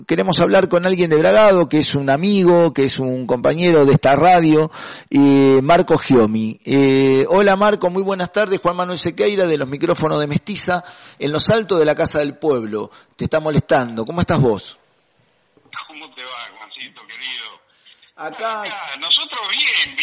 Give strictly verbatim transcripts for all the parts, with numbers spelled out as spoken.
Queremos hablar con alguien de Bragado, que es un amigo, que es un compañero de esta radio, eh, Marco Giomi. Eh, hola Marco, muy buenas tardes. Juan Manuel Sequeira, de los micrófonos de Mestiza, en los altos de la Casa del Pueblo. Te está molestando. ¿Cómo estás vos? ¿Cómo te va, Juancito, querido? Acá, Acá nosotros bien,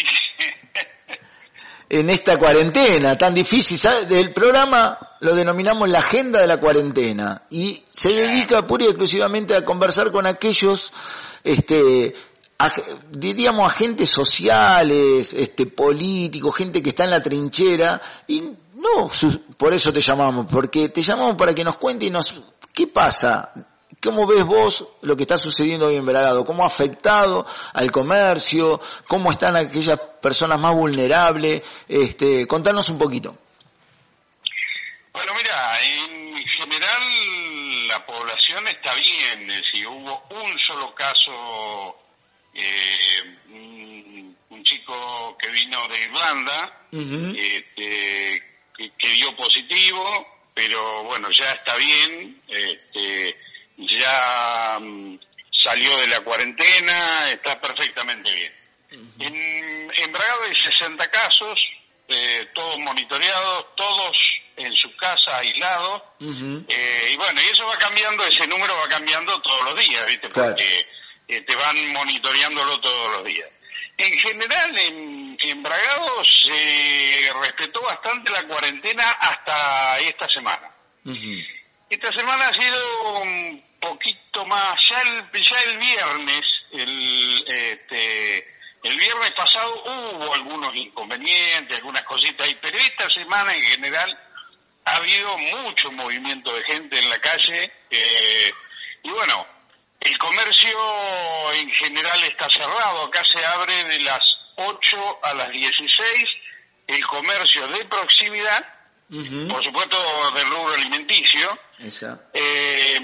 en esta cuarentena tan difícil, ¿sabes? El programa lo denominamos la agenda de la cuarentena y se dedica pura y exclusivamente a conversar con aquellos, este, ag- diríamos agentes sociales, este, políticos, gente que está en la trinchera y no, su- por eso te llamamos, porque te llamamos para que nos cuente y nos, ¿qué pasa? ¿Cómo ves vos lo que está sucediendo hoy en Bragado? ¿Cómo ha afectado al comercio? ¿Cómo están aquellas personas más vulnerables? Este, contanos un poquito. Bueno, mira, en general la población está bien, es decir, hubo un solo caso, eh, un, un chico que vino de Irlanda, Uh-huh. este, que, que dio positivo, pero bueno, ya está bien, este, ya um, salió de la cuarentena, está perfectamente bien. Uh-huh. En, en Bragado hay sesenta casos, eh, todos monitoreados, todos en su casa aislados, uh-huh. eh, y bueno, y eso va cambiando, ese número va cambiando todos los días, ¿viste? Claro. Porque eh, te van monitoreándolo todos los días. En general, en, en Bragado se respetó bastante la cuarentena hasta esta semana. Uh-huh. Esta semana ha sido un poquito más, ya el, ya el viernes, el, este, el viernes pasado hubo algunos inconvenientes, algunas cositas ahí, pero esta semana en general ha habido mucho movimiento de gente en la calle, eh, y bueno, el comercio en general está cerrado, acá se abre de las ocho a las dieciséis, el comercio de proximidad, uh-huh. por supuesto del rubro alimenticio, eh,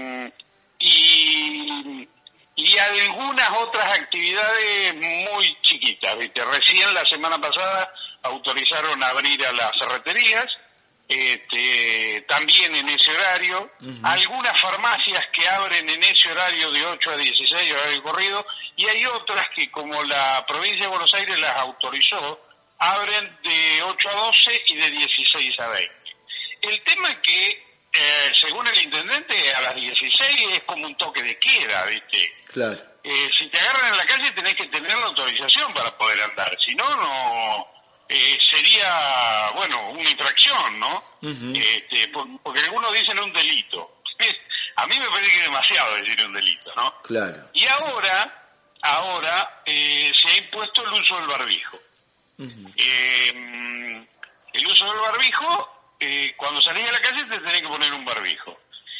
y, y algunas otras actividades muy chiquitas, ¿viste? Recién la semana pasada autorizaron a abrir a las ferreterías, este, también en ese horario, uh-huh. algunas farmacias que abren en ese horario de ocho a dieciséis, horario corrido, y hay otras que, como la provincia de Buenos Aires las autorizó, abren de ocho a doce y de dieciséis a veinte. El tema es que, eh, según el intendente, a las dieciséis es como un toque de queda, ¿viste? Claro. Eh, si te agarran en la calle tenés que tener la autorización para poder andar, si no, no... Eh, sería, bueno, una infracción, ¿no? Uh-huh. Este, por, porque algunos dicen un delito. A mí me parece que es demasiado decir un delito, ¿no? Claro. Y ahora, ahora eh, se ha impuesto el uso del barbijo. Uh-huh. Eh, el uso del barbijo, eh, cuando salís a la calle te tenés que poner un barbijo.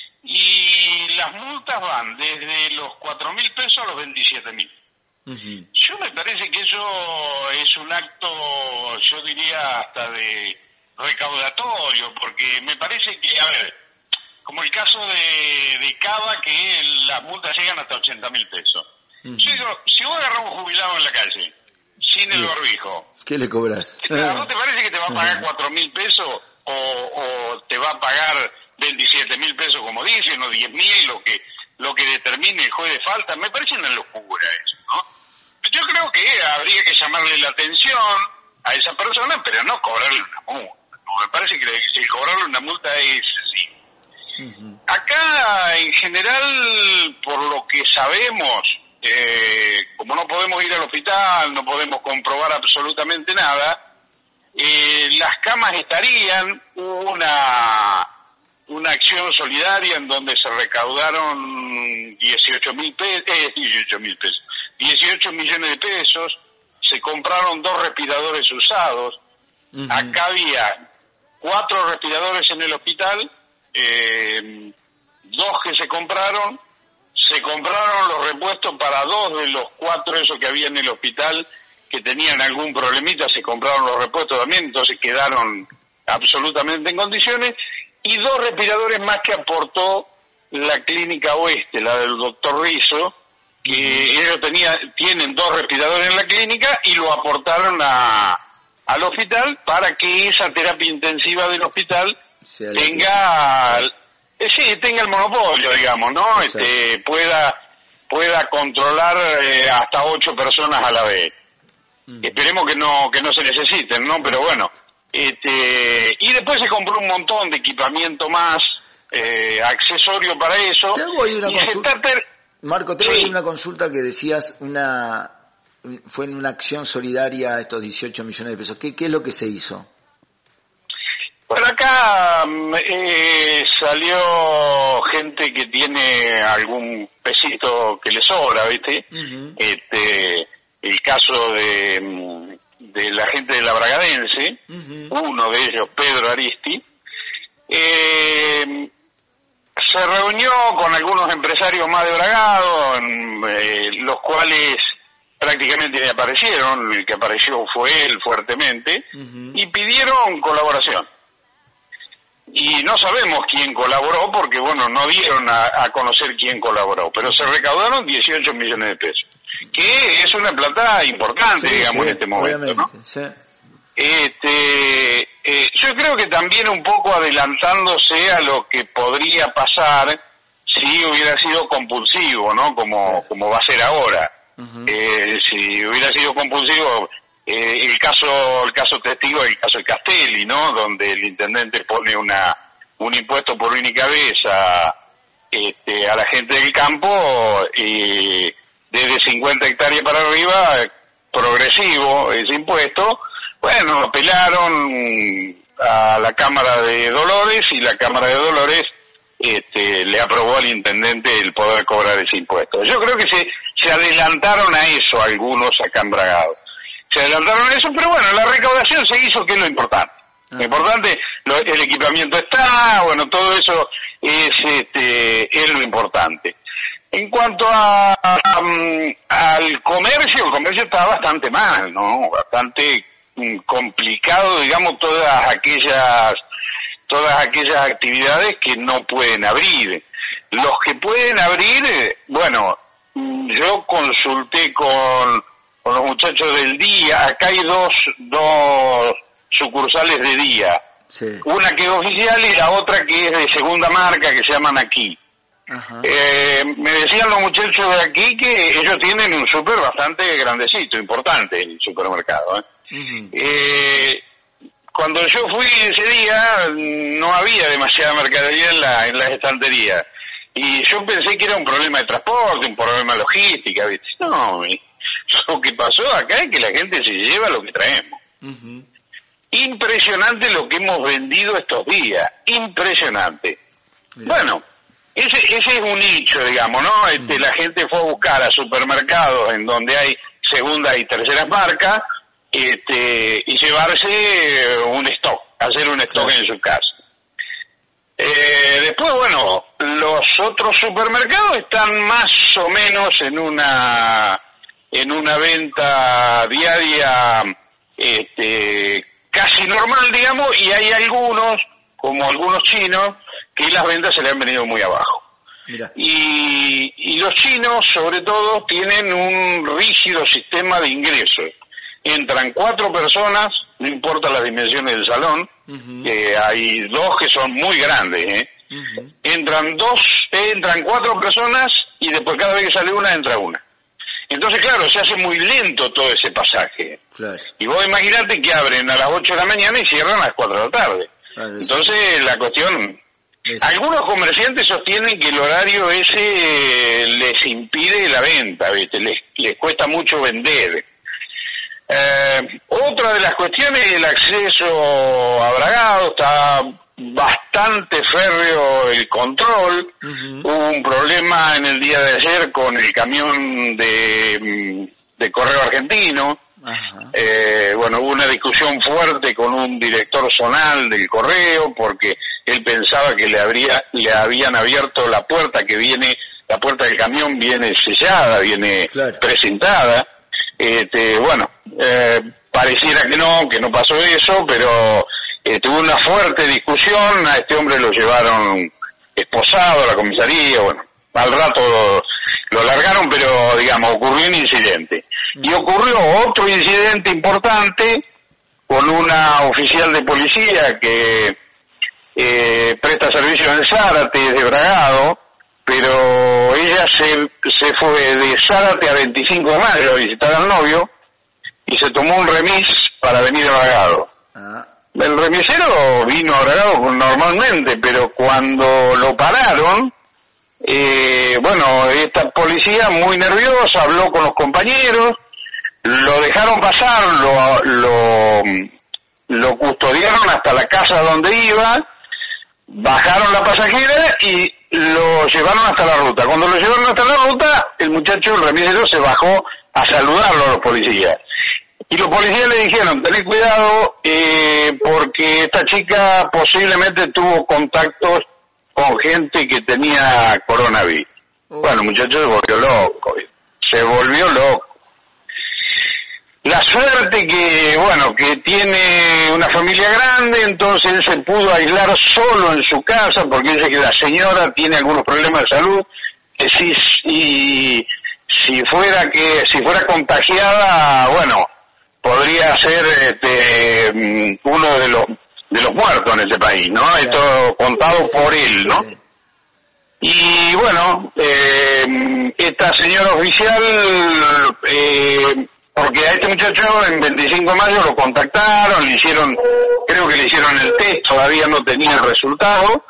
Y las multas van desde los cuatro mil pesos a los veintisiete mil. Uh-huh. Yo me parece que eso es un acto, yo diría hasta de recaudatorio, porque me parece que, a ver, como el caso de, de Cava, que las multas llegan hasta ochenta mil pesos. Uh-huh. Yo digo, si vos agarrás un jubilado en la calle, sin el barbijo, ¿qué le cobras? ¿No te parece que te va a pagar cuatro mil pesos o, o te va a pagar veintisiete mil pesos, como dicen, o diez mil, lo que, lo que determine el juez de falta? Me parece una locura eso, ¿no? Yo creo que habría que llamarle la atención a esa persona, pero no cobrarle una multa. No, me parece que el cobrarle una multa es así. Uh-huh. Acá, en general, por lo que sabemos, eh, como no podemos ir al hospital, no podemos comprobar absolutamente nada, eh, las camas estarían, hubo una, una acción solidaria en donde se recaudaron dieciocho mil pesos, eh, dieciocho mil pesos. dieciocho millones de pesos, se compraron dos respiradores usados, uh-huh. acá había cuatro respiradores en el hospital, eh, dos que se compraron, se compraron los repuestos para dos de los cuatro esos que había en el hospital que tenían algún problemita, se compraron los repuestos también, entonces quedaron absolutamente en condiciones, y dos respiradores más que aportó la clínica oeste, la del doctor Rizzo, que ellos tenía, tienen dos respiradores en la clínica y lo aportaron a, al hospital para que esa terapia intensiva del hospital tenga eh, sí, tenga el monopolio, digamos, ¿no? Este, pueda pueda controlar eh, hasta ocho personas a la vez. Mm. Esperemos que no que no se necesiten, ¿no? Pero bueno, este, y después se compró un montón de equipamiento más, eh, accesorio para eso. Te hago ahí una y consulta. se está ter... Marco, te doy una consulta que decías, una fue en una acción solidaria estos dieciocho millones de pesos. ¿Qué, qué es lo que se hizo? Por acá eh, salió gente que tiene algún pesito que le sobra, ¿viste? Uh-huh. Este, el caso de, de la gente de la Bragadense, uh-huh. uno de ellos, Pedro Aristi, eh, se reunió con algunos empresarios más de Bragado, en, eh, los cuales prácticamente aparecieron, el que apareció fue él fuertemente, uh-huh. y pidieron colaboración. Y no sabemos quién colaboró porque, bueno, no dieron a, a conocer quién colaboró, pero se recaudaron dieciocho millones de pesos, que es una plata importante, sí, digamos, sí, en este momento, ¿no? Sí. Este, eh, yo creo que también un poco adelantándose a lo que podría pasar si hubiera sido compulsivo, ¿no? Como, como va a ser ahora. Uh-huh. Eh, si hubiera sido compulsivo... Eh, el caso el caso testigo es el caso de Castelli, ¿no? Donde el intendente pone una un impuesto por única vez a, este, a la gente del campo, y desde cincuenta hectáreas para arriba, progresivo ese impuesto. Bueno, apelaron a la Cámara de Dolores y la Cámara de Dolores este, le aprobó al intendente el poder cobrar ese impuesto. Yo creo que se, se adelantaron a eso algunos acá en Bragado. Se adelantaron eso, pero bueno, la recaudación se hizo, que es lo importante. Uh-huh. Lo importante, lo, el equipamiento está, bueno, todo eso es este es lo importante. En cuanto a, a um, al comercio, el comercio está bastante mal, ¿no? Bastante um, complicado, digamos, todas aquellas todas aquellas actividades que no pueden abrir. Los que pueden abrir, bueno, yo consulté con con los muchachos del día. Acá hay dos dos sucursales de día, sí. Una que es oficial y la otra que es de segunda marca, que se llaman Aquí. Eh, me decían los muchachos de Aquí que ellos tienen un súper bastante grandecito, importante el supermercado, ¿eh? Uh-huh. Eh, cuando yo fui ese día no había demasiada mercadería en la en las estanterías y yo pensé que era un problema de transporte, un problema de logística, ¿viste? No, lo que pasó acá es que la gente se lleva lo que traemos. Uh-huh. Impresionante lo que hemos vendido estos días, impresionante. Mirá. Bueno, ese ese es un nicho, digamos, ¿no? Este, uh-huh. La gente fue a buscar a supermercados en donde hay segunda y terceras marcas, este, y llevarse un stock, hacer un stock claro. en su casa. Eh, después, bueno, los otros supermercados están más o menos en una en una venta diaria este, casi normal, digamos, y hay algunos, como algunos chinos, que las ventas se le han venido muy abajo. Mira. Y, y los chinos, sobre todo, tienen un rígido sistema de ingresos. Entran cuatro personas, no importa las dimensiones del salón, uh-huh. eh, hay dos que son muy grandes, ¿eh? Uh-huh. Entran dos, eh, entran cuatro personas y después cada vez que sale una, entra una. Entonces, claro, se hace muy lento todo ese pasaje. Claro. Y vos imaginate que abren a las ocho de la mañana y cierran a las cuatro de la tarde. Claro, entonces, la cuestión... Es... Algunos comerciantes sostienen que el horario ese les impide la venta, ¿viste? Les, les cuesta mucho vender. Eh, otra de las cuestiones es el acceso a Bragado. Está bastante férreo el control. Uh-huh. Hubo un problema en el día de ayer con el camión de, de Correo Argentino. Uh-huh. Eh, bueno, hubo una discusión fuerte con un director zonal del Correo porque él pensaba que le habría le habían abierto la puerta que viene, la puerta del camión viene sellada, viene claro. precintada. Este, bueno, eh, pareciera que no, que no pasó eso, pero eh, tuvo una fuerte discusión. A este hombre lo llevaron esposado a la comisaría. Bueno, al rato lo, lo largaron, pero digamos, ocurrió un incidente. Y ocurrió otro incidente importante con una oficial de policía que eh, presta servicio en Zárate, de Bragado, pero ella se, se fue de Zárate a veinticinco de mayo a visitar al novio y se tomó un remis para venir a Bragado. Ah. El remisero vino a Bragado normalmente, pero cuando lo pararon, eh, bueno, esta policía muy nerviosa habló con los compañeros, lo dejaron pasar, lo, lo, lo custodiaron hasta la casa donde iba, bajaron la pasajera y lo llevaron hasta la ruta. Cuando lo llevaron hasta la ruta, el muchacho, el remisero, se bajó a saludarlo a los policías. Y los policías le dijeron, tened cuidado, eh, porque esta chica posiblemente tuvo contactos con gente que tenía coronavirus. Oh. Bueno, el muchacho se volvió loco, se volvió loco. La suerte que, bueno, que tiene una familia grande, entonces él se pudo aislar solo en su casa, porque dice que la señora tiene algunos problemas de salud, que si, si, si fuera que, si fuera contagiada, bueno, podría ser este, uno de los, de los muertos en este país, ¿no? Claro. Esto contado por él, ¿no? Y bueno, eh, esta señora oficial, eh, porque a este muchacho en veinticinco de mayo lo contactaron, le hicieron, creo que le hicieron el test, todavía no tenía el resultado,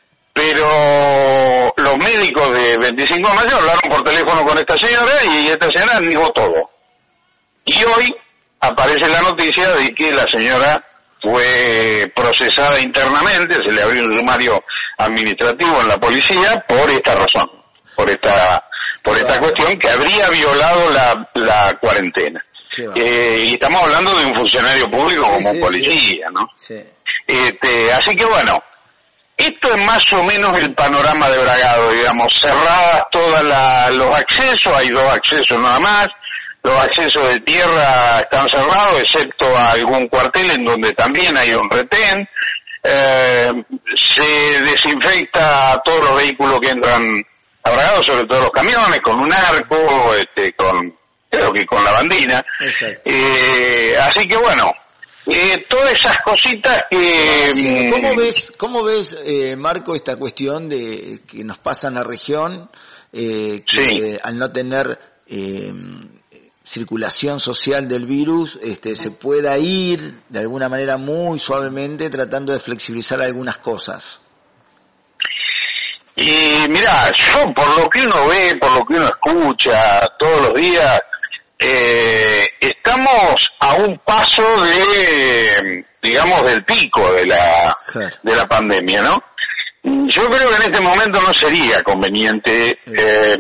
pero los médicos de veinticinco de mayo hablaron por teléfono con esta señora y esta señora negó todo. Y hoy aparece la noticia de que la señora fue procesada internamente, se le abrió un sumario administrativo en la policía por esta razón, por esta por esta cuestión que habría violado la, la cuarentena. Eh, y estamos hablando de un funcionario público como sí, sí, policía, ¿no? Sí. Este, así que bueno, esto es más o menos el panorama de Bragado, digamos, cerradas todos los accesos, hay dos accesos nada más. Los accesos de tierra están cerrados, excepto a algún cuartel en donde también hay un retén. Eh, se desinfecta a todos los vehículos que entran a Bragado, sobre todo los camiones, con un arco, este, con creo que con la bandina. Eh, así que bueno, eh, todas esas cositas que... ¿Cómo ves, cómo ves eh, Marco, esta cuestión de que nos pasa en la región, eh, que sí. eh, al no tener... Eh, circulación social del virus, este, se pueda ir de alguna manera muy suavemente tratando de flexibilizar algunas cosas? Y mira, yo por lo que uno ve, por lo que uno escucha todos los días, eh, estamos a un paso de, digamos, del pico de la, de la pandemia, ¿no? Yo creo que en este momento no sería conveniente, eh,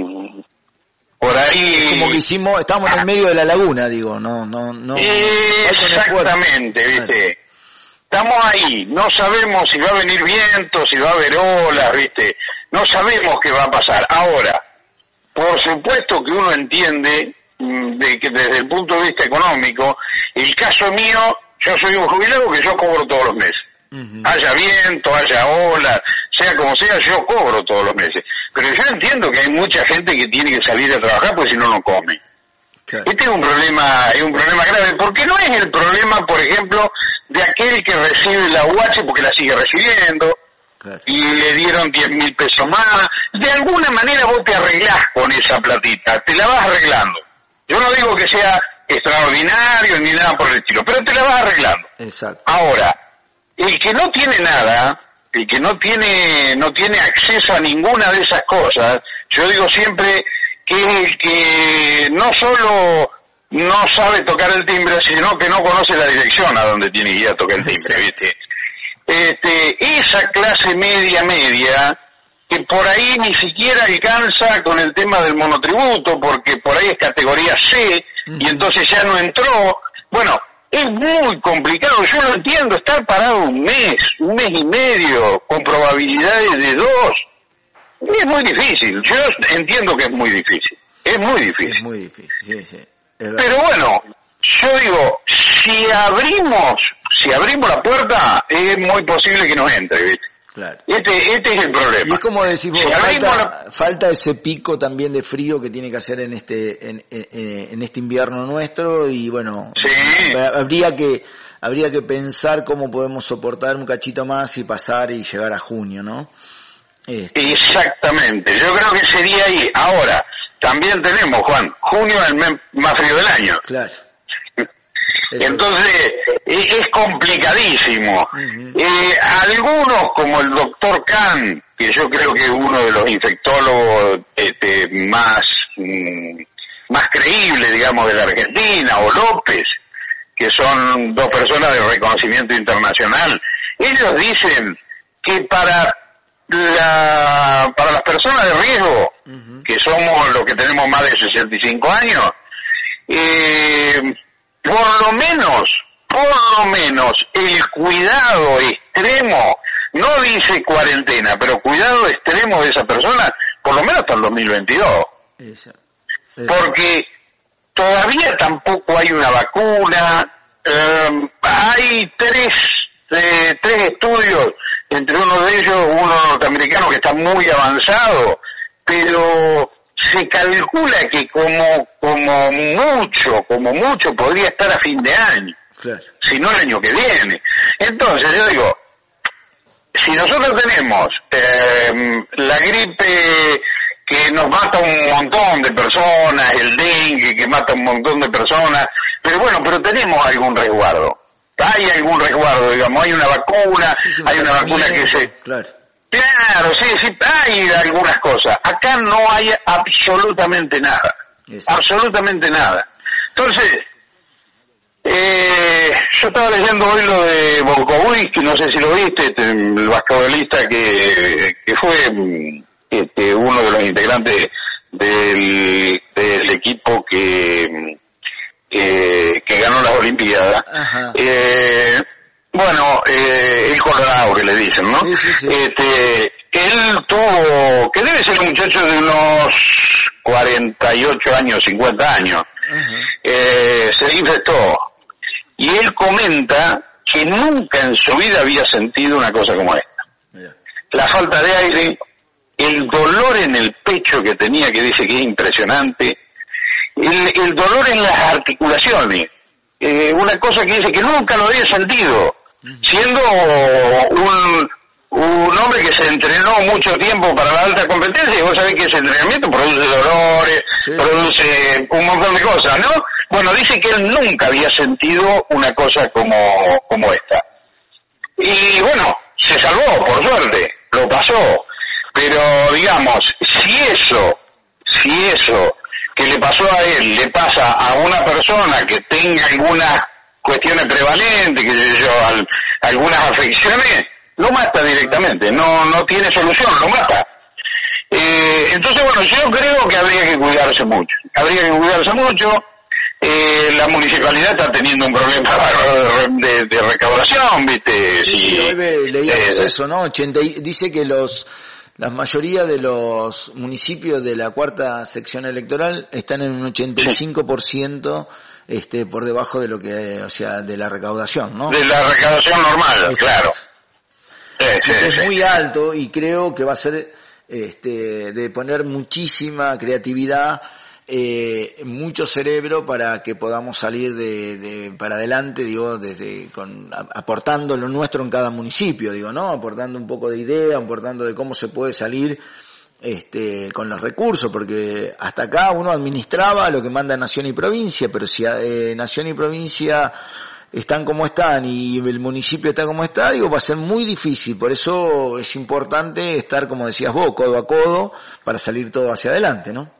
por ahí... Como que hicimos, estamos en el medio de la laguna, digo, no, no, no. Exactamente, viste. Estamos ahí, no sabemos si va a venir viento, si va a haber olas, viste. No sabemos qué va a pasar. Ahora, por supuesto que uno entiende de que desde el punto de vista económico, el caso mío, yo soy un jubilado que yo cobro todos los meses. Uh-huh. Haya viento, haya olas, sea como sea, yo cobro todos los meses. Pero yo entiendo que hay mucha gente que tiene que salir a trabajar porque si no, no come. Okay. Este es un problema, es un problema grave, porque no es el problema, por ejemplo, de aquel que recibe la U H porque la sigue recibiendo, okay, y le dieron diez mil pesos más. De alguna manera vos te arreglás con esa platita, te la vas arreglando. Yo no digo que sea extraordinario ni nada por el estilo, pero te la vas arreglando. Exacto. Ahora, el que no tiene nada, el que no tiene no tiene acceso a ninguna de esas cosas, yo digo siempre que es el que no solo no sabe tocar el timbre, sino que no conoce la dirección a donde tiene que ir a tocar el timbre, ¿viste? Este, esa clase media media, que por ahí ni siquiera alcanza con el tema del monotributo, porque por ahí es categoría C, y entonces ya no entró. Bueno, es muy complicado, yo lo entiendo, estar parado un mes, un mes y medio, con probabilidades de dos, es muy difícil, yo entiendo que es muy difícil, es muy difícil. Es muy difícil, sí, sí. Pero bueno, yo digo, si abrimos, si abrimos la puerta, es muy posible que nos entre, ¿viste? Claro. Este, este es el problema. Y es como decimos, si falta, la... falta ese pico también de frío que tiene que hacer en este, en, en, en este invierno nuestro, y bueno, sí, habría que, habría que pensar cómo podemos soportar un cachito más y pasar y llegar a junio, ¿no? Este. Exactamente, yo creo que sería ahí. Ahora, también tenemos, Juan, junio es el mes más frío del año. Claro. Entonces, es, es complicadísimo. Uh-huh. Eh, algunos, como el doctor Kahn, que yo creo que es uno de los infectólogos este, más, mm, más creíbles, digamos, de la Argentina, o López, que son dos personas de reconocimiento internacional, ellos dicen que para la para las personas de riesgo, uh-huh. que somos los que tenemos más de sesenta y cinco años, eh, por lo menos, por lo menos, el cuidado extremo, no dice cuarentena, pero cuidado extremo de esa persona, por lo menos hasta el dos mil veintidós. Esa, esa. Porque todavía tampoco hay una vacuna, eh, hay tres, eh, tres estudios, entre uno de ellos, uno norteamericano que está muy avanzado, pero se calcula que como como mucho, como mucho podría estar a fin de año, claro. Si no el año que viene. Entonces yo digo, si nosotros tenemos eh, la gripe que nos mata un montón de personas, el dengue que mata un montón de personas, pero bueno, pero tenemos algún resguardo, hay algún resguardo, digamos, hay una vacuna, sí, sí, hay una vacuna que se... Claro. Claro, sí, sí, hay algunas cosas. Acá no hay absolutamente nada. Exacto. Absolutamente nada. Entonces, eh, yo estaba leyendo hoy lo de Volkovich, no sé si lo viste, este, el basquetbolista que, que fue este, uno de los integrantes del, del equipo que, que, que ganó las Olimpiadas. Ajá. Eh, Bueno, eh, el Colorado que le dicen, ¿no? Sí, sí, sí. Este, él tuvo, que debe ser un muchacho de unos cuarenta y ocho años, cincuenta años, uh-huh. eh, se infectó. Y él comenta que nunca en su vida había sentido una cosa como esta. Yeah. La falta de aire, el dolor en el pecho que tenía, que dice que es impresionante, el, el dolor en las articulaciones. Eh, una cosa que dice que nunca lo había sentido, siendo un, un hombre que se entrenó mucho tiempo para la alta competencia, y vos sabés que ese entrenamiento produce dolores, sí. produce un montón de cosas, ¿no? Bueno, dice que él nunca había sentido una cosa como, como esta. Y bueno, se salvó, por suerte, lo pasó, pero digamos, si eso, si eso que le pasó a él le pasa a una persona que tenga algunas cuestiones prevalentes, que sé yo, al, algunas afecciones, lo mata directamente, no no tiene solución, lo mata. Eh, entonces, bueno, yo creo que habría que cuidarse mucho, habría que cuidarse mucho. Eh, la municipalidad está teniendo un problema de, de recaudación, ¿viste? Sí, sí, hoy leíamos eh, eso, ¿no? ochenta, dice que los... La mayoría de los municipios de la cuarta sección electoral están en un ochenta y cinco por ciento este, por debajo de lo que, o sea, de la recaudación, ¿no? De la recaudación normal, exacto. Claro. Sí, sí, es sí. muy alto y creo que va a ser este, de poner muchísima creatividad, eh, mucho cerebro para que podamos salir de, de para adelante, digo, desde con aportando lo nuestro en cada municipio, digo, ¿no? Aportando un poco de idea, aportando de cómo se puede salir este con los recursos, porque hasta acá uno administraba lo que manda Nación y Provincia, pero si eh, Nación y Provincia están como están y el municipio está como está, digo, va a ser muy difícil, por eso es importante estar, como decías vos, codo a codo para salir todo hacia adelante, ¿no?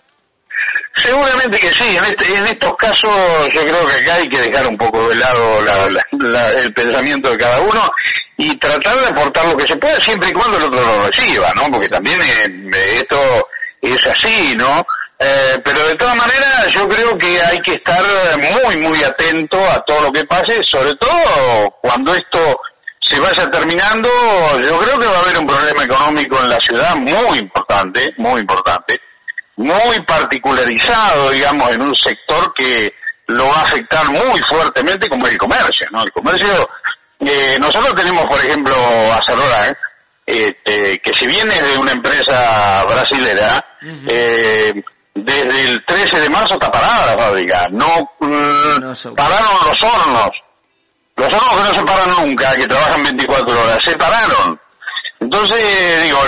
Seguramente que sí, en, este, en estos casos yo creo que acá hay que dejar un poco de lado la, la, la, el pensamiento de cada uno y tratar de aportar lo que se pueda siempre y cuando el otro lo reciba, ¿no? Porque también eh, esto es así, ¿no? Eh, pero de todas maneras yo creo que hay que estar muy, muy atento a todo lo que pase, sobre todo cuando esto se vaya terminando. Yo creo que va a haber un problema económico en la ciudad muy importante, muy importante. muy particularizado, digamos, en un sector que lo va a afectar muy fuertemente, como el comercio, ¿no? El comercio, eh, nosotros tenemos, por ejemplo, Acerrola, ¿eh? eh, que si viene de una empresa brasilera, uh-huh. eh, desde el trece de marzo está parada la fábrica, no, mm, no pararon los hornos, los hornos que no se paran nunca, que trabajan veinticuatro horas, se pararon. Entonces, digo,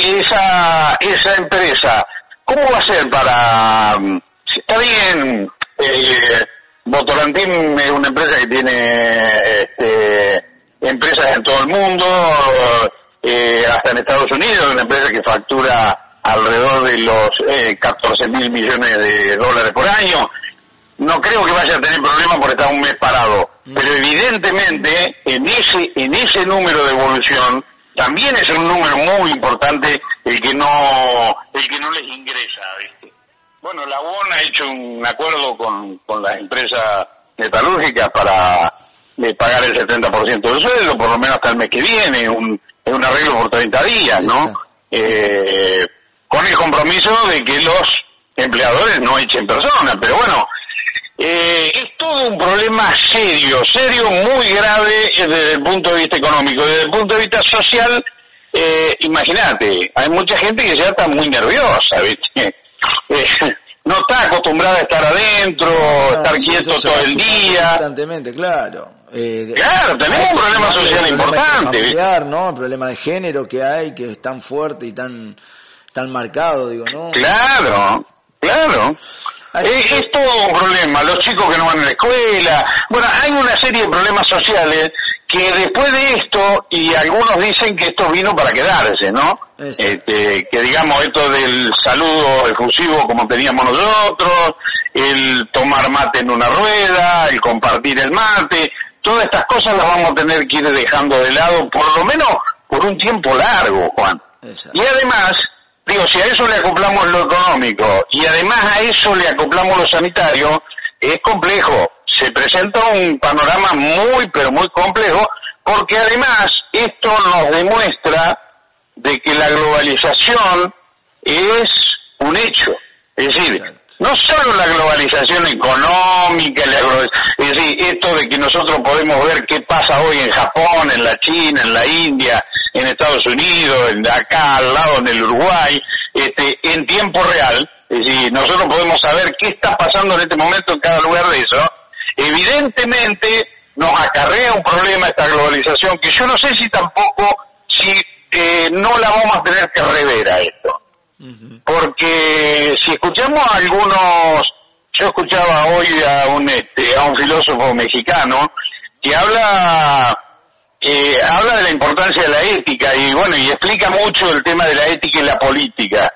esa esa empresa, ¿cómo va a ser para... Si está bien, eh, Votorantim es una empresa que tiene este, empresas en todo el mundo, eh, hasta en Estados Unidos, una empresa que factura alrededor de los eh, catorce mil millones de dólares por año. No creo que vaya a tener problemas por estar un mes parado, pero evidentemente en ese en ese número de evolución también es un número muy importante el que no el que no les ingresa, ¿viste? Bueno, la U O N ha hecho un acuerdo con, con las empresas metalúrgicas para eh, pagar el setenta por ciento del sueldo, por lo menos hasta el mes que viene, un, es un arreglo por treinta días, ¿no? Eh, con el compromiso de que los empleadores no echen personas, pero bueno, eh, es todo un problema serio, serio, muy grave desde el punto de vista económico. Desde el punto de vista social, eh, imagínate, hay mucha gente que ya está muy nerviosa, ¿viste? Eh, no está acostumbrada a estar adentro, ah, estar quieto todo el día. Constantemente, claro. Eh, claro, tenemos un problema social importante. Familiar, ¿no? El problema de género que hay, que es tan fuerte y tan tan marcado, digo, ¿no? Claro, claro. Es, es todo un problema, los chicos que no van a la escuela. Bueno, hay una serie de problemas sociales que después de esto, y algunos dicen que esto vino para quedarse, ¿no? Este, que digamos esto del saludo efusivo como teníamos nosotros, el tomar mate en una rueda, el compartir el mate, todas estas cosas las vamos a tener que ir dejando de lado, por lo menos por un tiempo largo, Juan. Exacto. Y además, digo, si a eso le acoplamos lo económico y además a eso le acoplamos lo sanitario, es complejo. Se presenta un panorama muy, pero muy complejo, porque además esto nos demuestra de que la globalización es un hecho. Es decir, no solo la globalización económica, la globalización, es decir, esto de que nosotros podemos ver qué pasa hoy en Japón, en la China, en la India, en Estados Unidos, en acá al lado en el Uruguay, este, en tiempo real, es decir, nosotros podemos saber qué está pasando en este momento en cada lugar de eso. Evidentemente nos acarrea un problema esta globalización que yo no sé si tampoco, si eh, no la vamos a tener que rever a esto. Uh-huh. Porque si escuchamos a algunos, yo escuchaba hoy a un este, a un filósofo mexicano que habla eh, habla de la importancia de la ética y bueno, y explica mucho el tema de la ética y la política.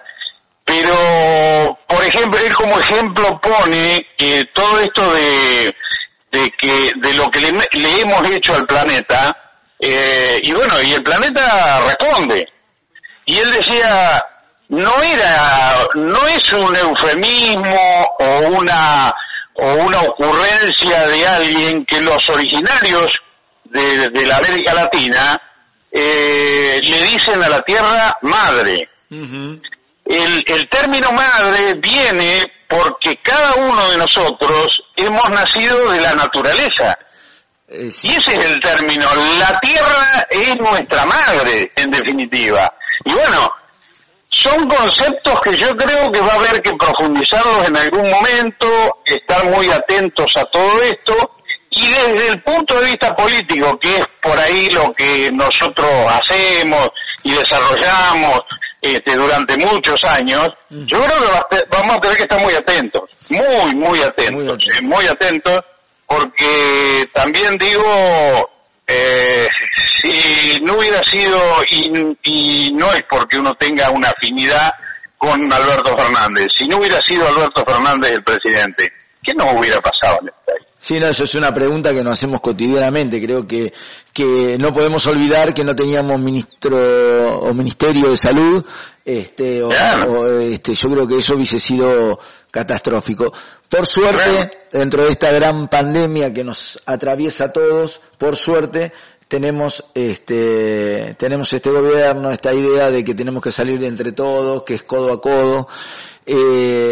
Pero, por ejemplo, él como ejemplo pone eh, todo esto de, de que de lo que le, le hemos hecho al planeta, eh, y bueno, y el planeta responde. Y él decía, no era, no es un eufemismo o una o una ocurrencia de alguien que los originarios de, de la América Latina eh, le dicen a la tierra madre. Uh-huh. El, el término madre viene porque cada uno de nosotros hemos nacido de la naturaleza. Eh, sí. Y ese es el término. La tierra es nuestra madre, en definitiva. Y bueno, son conceptos que yo creo que va a haber que profundizarlos en algún momento, estar muy atentos a todo esto. Y desde el punto de vista político, que es por ahí lo que nosotros hacemos y desarrollamos este, durante muchos años, mm. yo creo que vamos a tener que estar muy atentos, muy, muy atentos, muy atentos, eh, muy atentos porque también digo, eh, si no hubiera sido, y, y no es porque uno tenga una afinidad con Alberto Fernández, si no hubiera sido Alberto Fernández el presidente, ¿qué nos hubiera pasado en este país? Sí, no, eso es una pregunta que nos hacemos cotidianamente. Creo que que no podemos olvidar que no teníamos ministro o ministerio de salud, este, o, claro. o este, yo creo que eso hubiese sido catastrófico. Por suerte, claro. dentro de esta gran pandemia que nos atraviesa a todos, por suerte tenemos este, tenemos este gobierno, esta idea de que tenemos que salir entre todos, que es codo a codo. Eh,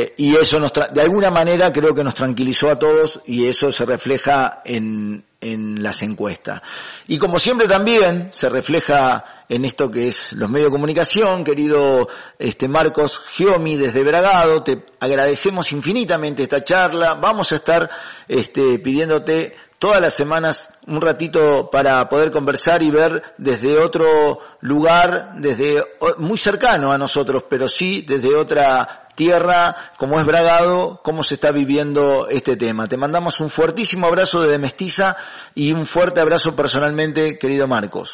Este, y eso nos tra- de alguna manera creo que nos tranquilizó a todos y eso se refleja en, en las encuestas. Y como siempre también se refleja en esto que es los medios de comunicación, querido este Marcos Giomi desde Bragado, te agradecemos infinitamente esta charla. Vamos a estar este pidiéndote todas las semanas un ratito para poder conversar y ver desde otro lugar, desde muy cercano a nosotros, pero sí desde otra tierra, como es Bragado, cómo se está viviendo este tema. Te mandamos un fuertísimo abrazo desde Mestiza y un fuerte abrazo personalmente, querido Marcos.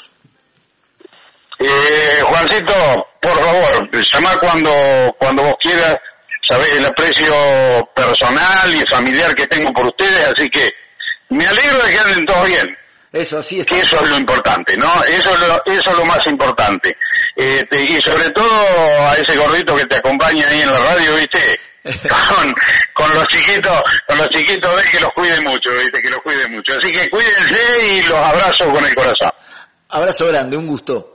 Eh, Juancito, por favor, llama cuando, cuando vos quieras, sabés el aprecio personal y familiar que tengo por ustedes, así que me alegro de que anden todos bien. Eso sí es. Que eso es lo importante, ¿no? Eso es lo, eso es lo más importante. Este, y sobre todo a ese gordito que te acompaña ahí en la radio, ¿viste? Con, con los chiquitos, con los chiquitos, ves que los cuide mucho, ¿viste? Que los cuide mucho. Así que cuídense y los abrazo con el corazón. Abrazo grande, un gusto.